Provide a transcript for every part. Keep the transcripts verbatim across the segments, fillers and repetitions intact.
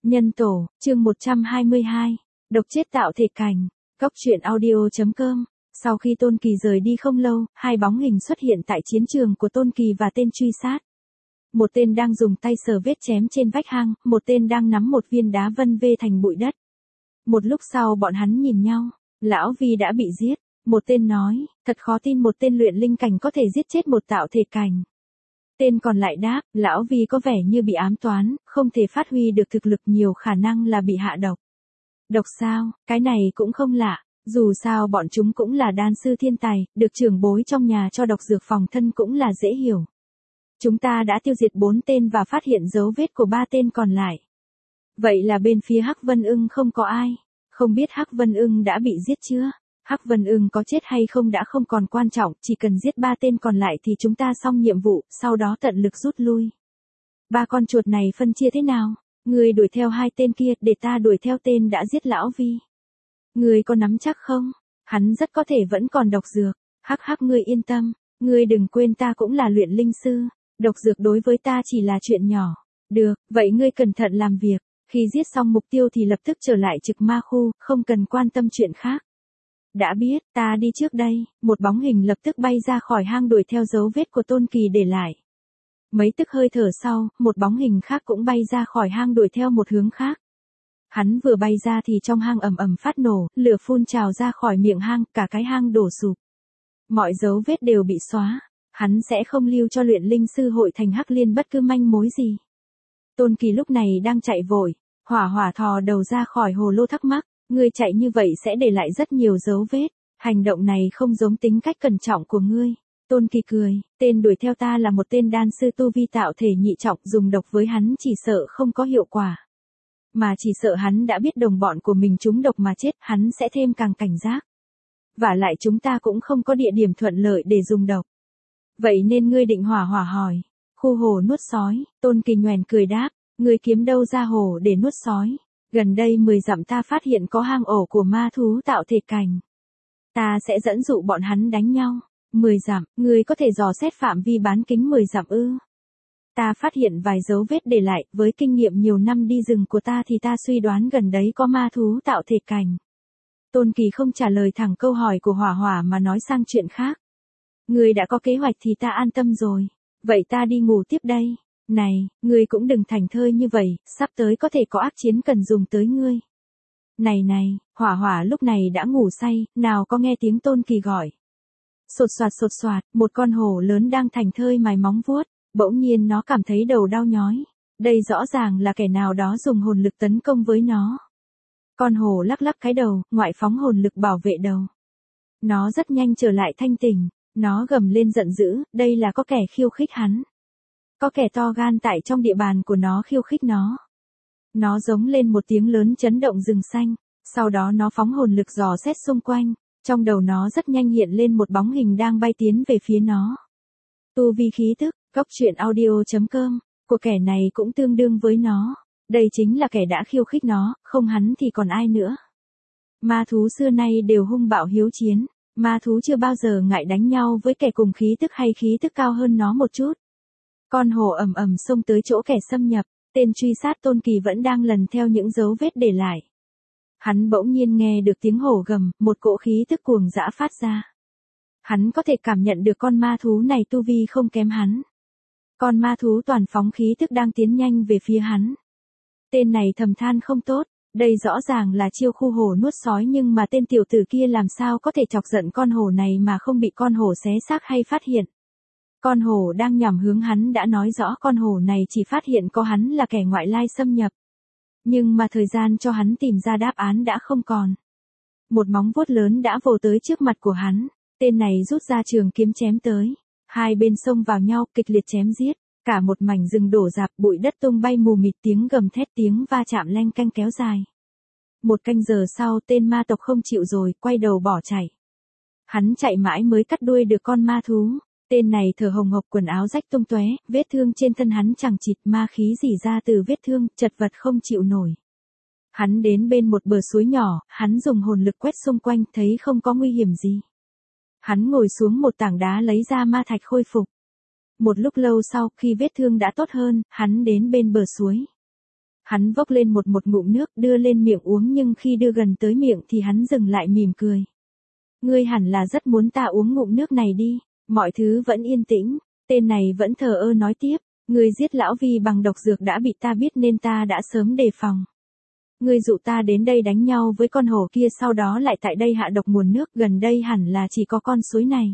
Nhân tổ, chương một trăm hai mươi hai. Độc chết tạo thể cảnh. Cốc truyện audio.com. Sau khi Tôn Kỳ rời đi không lâu, hai bóng hình xuất hiện tại chiến trường của Tôn Kỳ và tên truy sát. Một tên đang dùng tay sờ vết chém trên vách hang, một tên đang nắm một viên đá vân vê thành bụi đất. Một lúc sau bọn hắn nhìn nhau, lão Vi đã bị giết. Một tên nói, thật khó tin một tên luyện linh cảnh có thể giết chết một tạo thể cảnh. Tên còn lại đáp, lão Vi có vẻ như bị ám toán, không thể phát huy được thực lực, nhiều khả năng là bị hạ độc. Độc sao, cái này cũng không lạ, dù sao bọn chúng cũng là đan sư thiên tài, được trưởng bối trong nhà cho độc dược phòng thân cũng là dễ hiểu. Chúng ta đã tiêu diệt bốn tên và phát hiện dấu vết của ba tên còn lại. Vậy là bên phía Hắc Vân Ưng không có ai, không biết Hắc Vân Ưng đã bị giết chưa? Hắc Vân Ưng có chết hay không đã không còn quan trọng, chỉ cần giết ba tên còn lại thì chúng ta xong nhiệm vụ, sau đó tận lực rút lui. Ba con chuột này phân chia thế nào? Người đuổi theo hai tên kia, để ta đuổi theo tên đã giết lão Vi. Người có nắm chắc không? Hắn rất có thể vẫn còn độc dược. Hắc hắc, ngươi yên tâm, ngươi đừng quên ta cũng là luyện linh sư, độc dược đối với ta chỉ là chuyện nhỏ. Được, vậy ngươi cẩn thận làm việc, khi giết xong mục tiêu thì lập tức trở lại trực ma khu, không cần quan tâm chuyện khác. Đã biết, ta đi trước đây. Một bóng hình lập tức bay ra khỏi hang đuổi theo dấu vết của Tôn Kỳ để lại. Mấy tức hơi thở sau, một bóng hình khác cũng bay ra khỏi hang đuổi theo một hướng khác. Hắn vừa bay ra thì trong hang ầm ầm phát nổ, lửa phun trào ra khỏi miệng hang, cả cái hang đổ sụp. Mọi dấu vết đều bị xóa. Hắn sẽ không lưu cho luyện linh sư hội thành Hắc Liên bất cứ manh mối gì. Tôn Kỳ lúc này đang chạy vội, hỏa hỏa thò đầu ra khỏi hồ lô thắc mắc. Ngươi chạy như vậy sẽ để lại rất nhiều dấu vết, hành động này không giống tính cách cẩn trọng của ngươi. Tôn Kỳ cười, tên đuổi theo ta là một tên đan sư tu vi tạo thể nhị trọng, dùng độc với hắn chỉ sợ không có hiệu quả. Mà chỉ sợ hắn đã biết đồng bọn của mình trúng độc mà chết, hắn sẽ thêm càng cảnh giác. Vả lại chúng ta cũng không có địa điểm thuận lợi để dùng độc. Vậy nên ngươi định hỏa hỏa hỏi, khu hồ nuốt sói, Tôn Kỳ nhoẻn cười đáp, ngươi kiếm đâu ra hồ để nuốt sói. Gần đây mười dặm ta phát hiện có hang ổ của ma thú tạo thể cảnh. Ta sẽ dẫn dụ bọn hắn đánh nhau. mười dặm, ngươi có thể dò xét phạm vi bán kính mười dặm ư? Ta phát hiện vài dấu vết để lại, với kinh nghiệm nhiều năm đi rừng của ta thì ta suy đoán gần đấy có ma thú tạo thể cảnh. Tôn Kỳ không trả lời thẳng câu hỏi của Hỏa Hỏa mà nói sang chuyện khác. Ngươi đã có kế hoạch thì ta an tâm rồi. Vậy ta đi ngủ tiếp đây. Này, ngươi cũng đừng thảnh thơi như vậy, sắp tới có thể có ác chiến cần dùng tới ngươi. Này này, Hỏa Hỏa lúc này đã ngủ say, nào có nghe tiếng Tôn Kỳ gọi. Sột soạt sột soạt, một con hổ lớn đang thảnh thơi mài móng vuốt, bỗng nhiên nó cảm thấy đầu đau nhói. Đây rõ ràng là kẻ nào đó dùng hồn lực tấn công với nó. Con hổ lắc lắc cái đầu, ngoại phóng hồn lực bảo vệ đầu. Nó rất nhanh trở lại thanh tỉnh, nó gầm lên giận dữ, đây là có kẻ khiêu khích hắn. Có kẻ to gan tại trong địa bàn của nó khiêu khích nó. Nó giống lên một tiếng lớn chấn động rừng xanh, sau đó nó phóng hồn lực dò xét xung quanh, trong đầu nó rất nhanh hiện lên một bóng hình đang bay tiến về phía nó. Tu vi khí tức, cốc truyện audio.com, của kẻ này cũng tương đương với nó. Đây chính là kẻ đã khiêu khích nó, không hắn thì còn ai nữa. Ma thú xưa nay đều hung bạo hiếu chiến, ma thú chưa bao giờ ngại đánh nhau với kẻ cùng khí tức hay khí tức cao hơn nó một chút. Con hổ ầm ầm xông tới chỗ kẻ xâm nhập, tên truy sát Tôn Kỳ vẫn đang lần theo những dấu vết để lại. Hắn bỗng nhiên nghe được tiếng hổ gầm, một cỗ khí tức cuồng dã phát ra. Hắn có thể cảm nhận được con ma thú này tu vi không kém hắn. Con ma thú toàn phóng khí tức đang tiến nhanh về phía hắn. Tên này thầm than không tốt, đây rõ ràng là chiêu khu hổ nuốt sói, nhưng mà tên tiểu tử kia làm sao có thể chọc giận con hổ này mà không bị con hổ xé xác hay phát hiện. Con hổ đang nhằm hướng hắn đã nói rõ con hổ này chỉ phát hiện có hắn là kẻ ngoại lai xâm nhập. Nhưng mà thời gian cho hắn tìm ra đáp án đã không còn. Một móng vuốt lớn đã vồ tới trước mặt của hắn, tên này rút ra trường kiếm chém tới. Hai bên xông vào nhau kịch liệt chém giết, cả một mảnh rừng đổ rạp, bụi đất tung bay mù mịt, tiếng gầm thét tiếng va chạm leng canh kéo dài. Một canh giờ sau tên ma tộc không chịu rồi, quay đầu bỏ chạy. Hắn chạy mãi mới cắt đuôi được con ma thú. Tên này thở hồng hộc, quần áo rách tung tóe, vết thương trên thân hắn chẳng chịt, ma khí rỉ ra từ vết thương, chật vật không chịu nổi. Hắn đến bên một bờ suối nhỏ, hắn dùng hồn lực quét xung quanh, thấy không có nguy hiểm gì. Hắn ngồi xuống một tảng đá lấy ra ma thạch khôi phục. Một lúc lâu sau, khi vết thương đã tốt hơn, hắn đến bên bờ suối. Hắn vốc lên một một ngụm nước đưa lên miệng uống nhưng khi đưa gần tới miệng thì hắn dừng lại mỉm cười. Ngươi hẳn là rất muốn ta uống ngụm nước này đi, mọi thứ vẫn yên tĩnh, tên này vẫn thờ ơ nói tiếp, ngươi giết lão Vi bằng độc dược đã bị ta biết nên ta đã sớm đề phòng. Ngươi dụ ta đến đây đánh nhau với con hổ kia sau đó lại tại đây hạ độc nguồn nước gần đây hẳn là chỉ có con suối này.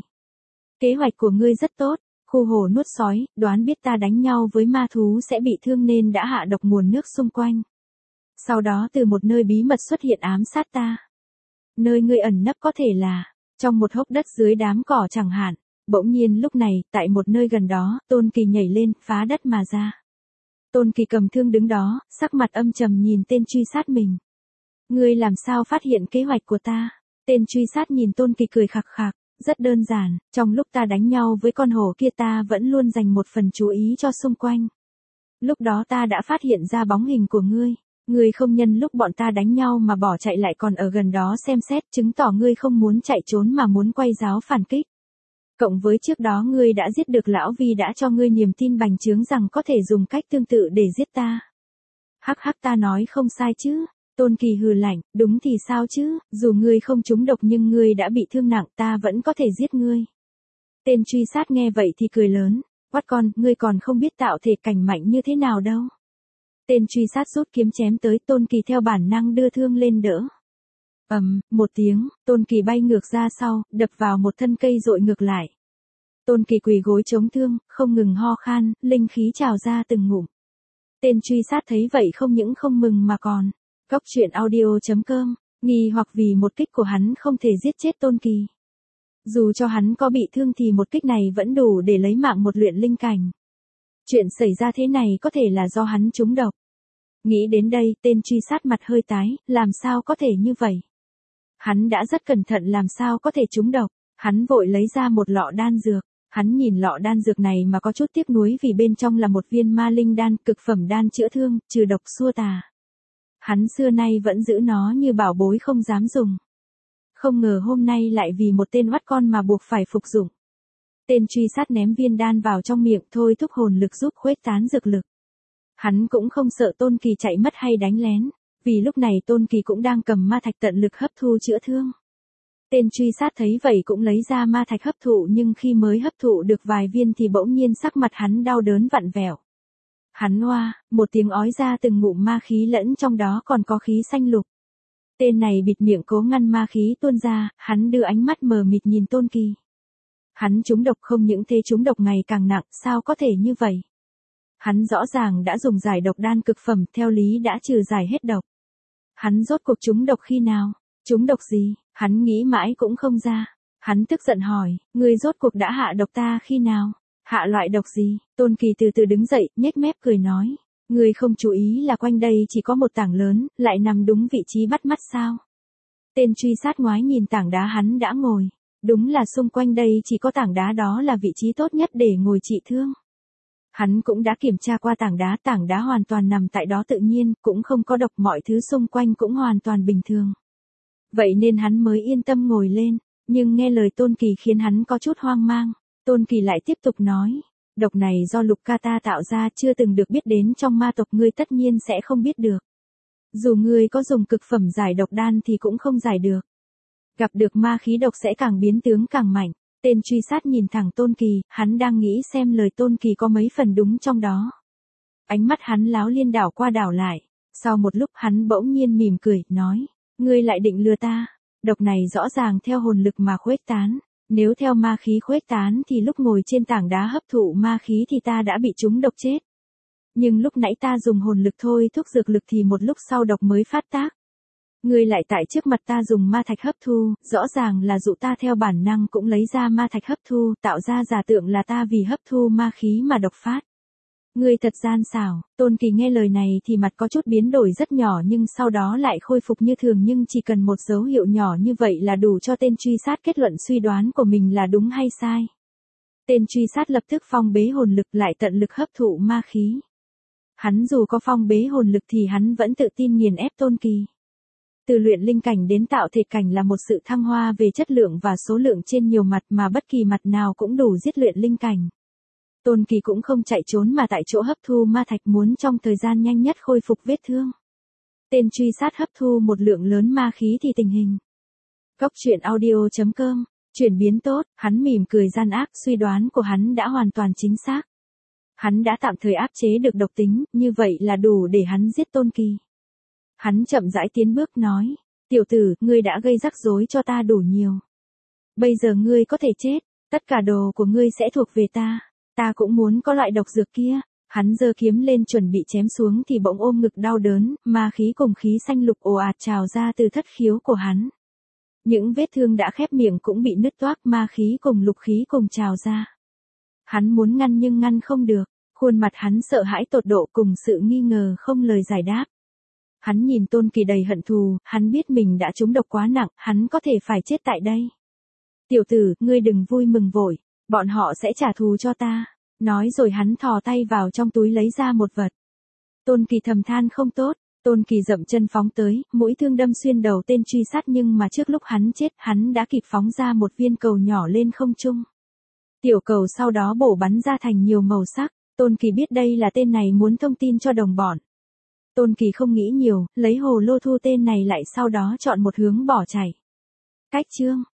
Kế hoạch của ngươi rất tốt, khu hổ nuốt sói, đoán biết ta đánh nhau với ma thú sẽ bị thương nên đã hạ độc nguồn nước xung quanh. Sau đó từ một nơi bí mật xuất hiện ám sát ta. Nơi ngươi ẩn nấp có thể là trong một hốc đất dưới đám cỏ chẳng hạn. Bỗng nhiên lúc này, tại một nơi gần đó, Tôn Kỳ nhảy lên, phá đất mà ra. Tôn Kỳ cầm thương đứng đó, sắc mặt âm trầm nhìn tên truy sát mình. Ngươi làm sao phát hiện kế hoạch của ta? Tên truy sát nhìn Tôn Kỳ cười khặc khặc, rất đơn giản, trong lúc ta đánh nhau với con hổ kia ta vẫn luôn dành một phần chú ý cho xung quanh. Lúc đó ta đã phát hiện ra bóng hình của ngươi. Ngươi không nhân lúc bọn ta đánh nhau mà bỏ chạy lại còn ở gần đó xem xét, chứng tỏ ngươi không muốn chạy trốn mà muốn quay giáo phản kích. Cộng với trước đó ngươi đã giết được lão Vi đã cho ngươi niềm tin bành trướng rằng có thể dùng cách tương tự để giết ta. Hắc hắc ta nói không sai chứ. Tôn Kỳ hừ lạnh, đúng thì sao chứ, dù ngươi không trúng độc nhưng ngươi đã bị thương nặng ta vẫn có thể giết ngươi. Tên truy sát nghe vậy thì cười lớn, quát con, ngươi còn không biết tạo thể cảnh mạnh như thế nào đâu. Tên truy sát rút kiếm chém tới, Tôn Kỳ theo bản năng đưa thương lên đỡ. Ầm, um, một tiếng, Tôn Kỳ bay ngược ra sau, đập vào một thân cây dội ngược lại. Tôn Kỳ quỳ gối chống thương, không ngừng ho khan, linh khí trào ra từng ngụm. Tên truy sát thấy vậy không những không mừng mà còn. Cóc truyện audio chấm com, nghi hoặc vì một kích của hắn không thể giết chết Tôn Kỳ. Dù cho hắn có bị thương thì một kích này vẫn đủ để lấy mạng một luyện linh cảnh. Chuyện xảy ra thế này có thể là do hắn trúng độc. Nghĩ đến đây, tên truy sát mặt hơi tái, làm sao có thể như vậy? Hắn đã rất cẩn thận làm sao có thể trúng độc, hắn vội lấy ra một lọ đan dược. Hắn nhìn lọ đan dược này mà có chút tiếc nuối vì bên trong là một viên ma linh đan, cực phẩm đan chữa thương, trừ độc xua tà. Hắn xưa nay vẫn giữ nó như bảo bối không dám dùng. Không ngờ hôm nay lại vì một tên oắt con mà buộc phải phục dụng. Tên truy sát ném viên đan vào trong miệng thôi thúc hồn lực giúp khuếch tán dược lực. Hắn cũng không sợ Tôn Kỳ chạy mất hay đánh lén, vì lúc này Tôn Kỳ cũng đang cầm ma thạch tận lực hấp thu chữa thương. Tên truy sát thấy vậy cũng lấy ra ma thạch hấp thụ nhưng khi mới hấp thụ được vài viên thì bỗng nhiên sắc mặt hắn đau đớn vặn vẹo. Hắn oa, một tiếng ói ra từng ngụm ma khí lẫn trong đó còn có khí xanh lục. Tên này bịt miệng cố ngăn ma khí tuôn ra, hắn đưa ánh mắt mờ mịt nhìn Tôn Kỳ. Hắn trúng độc không những thế trúng độc ngày càng nặng, sao có thể như vậy? Hắn rõ ràng đã dùng giải độc đan cực phẩm, theo lý đã trừ giải hết độc. Hắn rốt cuộc trúng độc khi nào? Trúng độc gì? Hắn nghĩ mãi cũng không ra. Hắn tức giận hỏi, ngươi rốt cuộc đã hạ độc ta khi nào? Hạ loại độc gì? Tôn Kỳ từ từ đứng dậy, nhếch mép cười nói, ngươi không chú ý là quanh đây chỉ có một tảng lớn, lại nằm đúng vị trí bắt mắt sao? Tên truy sát ngoái nhìn tảng đá hắn đã ngồi. Đúng là xung quanh đây chỉ có tảng đá đó là vị trí tốt nhất để ngồi trị thương. Hắn cũng đã kiểm tra qua tảng đá, tảng đá hoàn toàn nằm tại đó tự nhiên, cũng không có độc, mọi thứ xung quanh cũng hoàn toàn bình thường. Vậy nên hắn mới yên tâm ngồi lên, nhưng nghe lời Tôn Kỳ khiến hắn có chút hoang mang. Tôn Kỳ lại tiếp tục nói, độc này do Lục Ca ta tạo ra chưa từng được biết đến trong ma tộc ngươi tất nhiên sẽ không biết được. Dù ngươi có dùng cực phẩm giải độc đan thì cũng không giải được. Gặp được ma khí độc sẽ càng biến tướng càng mạnh. Tên truy sát nhìn thẳng Tôn Kỳ, hắn đang nghĩ xem lời Tôn Kỳ có mấy phần đúng trong đó. Ánh mắt hắn láo liên đảo qua đảo lại. Sau một lúc hắn bỗng nhiên mỉm cười, nói, ngươi lại định lừa ta. Độc này rõ ràng theo hồn lực mà khuếch tán. Nếu theo ma khí khuếch tán thì lúc ngồi trên tảng đá hấp thụ ma khí thì ta đã bị trúng độc chết. Nhưng lúc nãy ta dùng hồn lực thôi thúc dược lực thì một lúc sau độc mới phát tác. Ngươi lại tại trước mặt ta dùng ma thạch hấp thu, rõ ràng là dụ ta theo bản năng cũng lấy ra ma thạch hấp thu, tạo ra giả tượng là ta vì hấp thu ma khí mà độc phát. Ngươi thật gian xảo. Tôn Kỳ nghe lời này thì mặt có chút biến đổi rất nhỏ nhưng sau đó lại khôi phục như thường, nhưng chỉ cần một dấu hiệu nhỏ như vậy là đủ cho tên truy sát kết luận suy đoán của mình là đúng hay sai. Tên truy sát lập tức phong bế hồn lực lại tận lực hấp thụ ma khí. Hắn dù có phong bế hồn lực thì hắn vẫn tự tin nghiền ép Tôn Kỳ. Từ luyện linh cảnh đến tạo thể cảnh là một sự thăng hoa về chất lượng và số lượng trên nhiều mặt mà bất kỳ mặt nào cũng đủ giết luyện linh cảnh. Tôn Kỳ cũng không chạy trốn mà tại chỗ hấp thu ma thạch muốn trong thời gian nhanh nhất khôi phục vết thương. Tên truy sát hấp thu một lượng lớn ma khí thì tình hình. Cốc truyện audio chấm com, chuyển biến tốt, hắn mỉm cười gian ác, suy đoán của hắn đã hoàn toàn chính xác. Hắn đã tạm thời áp chế được độc tính, như vậy là đủ để hắn giết Tôn Kỳ. Hắn chậm rãi tiến bước nói, tiểu tử, ngươi đã gây rắc rối cho ta đủ nhiều. Bây giờ ngươi có thể chết, tất cả đồ của ngươi sẽ thuộc về ta, ta cũng muốn có loại độc dược kia. Hắn giơ kiếm lên chuẩn bị chém xuống thì bỗng ôm ngực đau đớn, ma khí cùng khí xanh lục ồ ạt trào ra từ thất khiếu của hắn. Những vết thương đã khép miệng cũng bị nứt toác, ma khí cùng lục khí cùng trào ra. Hắn muốn ngăn nhưng ngăn không được, khuôn mặt hắn sợ hãi tột độ cùng sự nghi ngờ không lời giải đáp. Hắn nhìn Tôn Kỳ đầy hận thù, hắn biết mình đã trúng độc quá nặng, hắn có thể phải chết tại đây. Tiểu tử, ngươi đừng vui mừng vội, bọn họ sẽ trả thù cho ta. Nói rồi hắn thò tay vào trong túi lấy ra một vật. Tôn Kỳ thầm than không tốt, Tôn Kỳ dậm chân phóng tới, mũi thương đâm xuyên đầu tên truy sát nhưng mà trước lúc hắn chết hắn đã kịp phóng ra một viên cầu nhỏ lên không trung. Tiểu cầu sau đó bổ bắn ra thành nhiều màu sắc, Tôn Kỳ biết đây là tên này muốn thông tin cho đồng bọn. Tôn Kỳ không nghĩ nhiều, lấy hồ lô thu tên này lại sau đó chọn một hướng bỏ chạy. Cách chương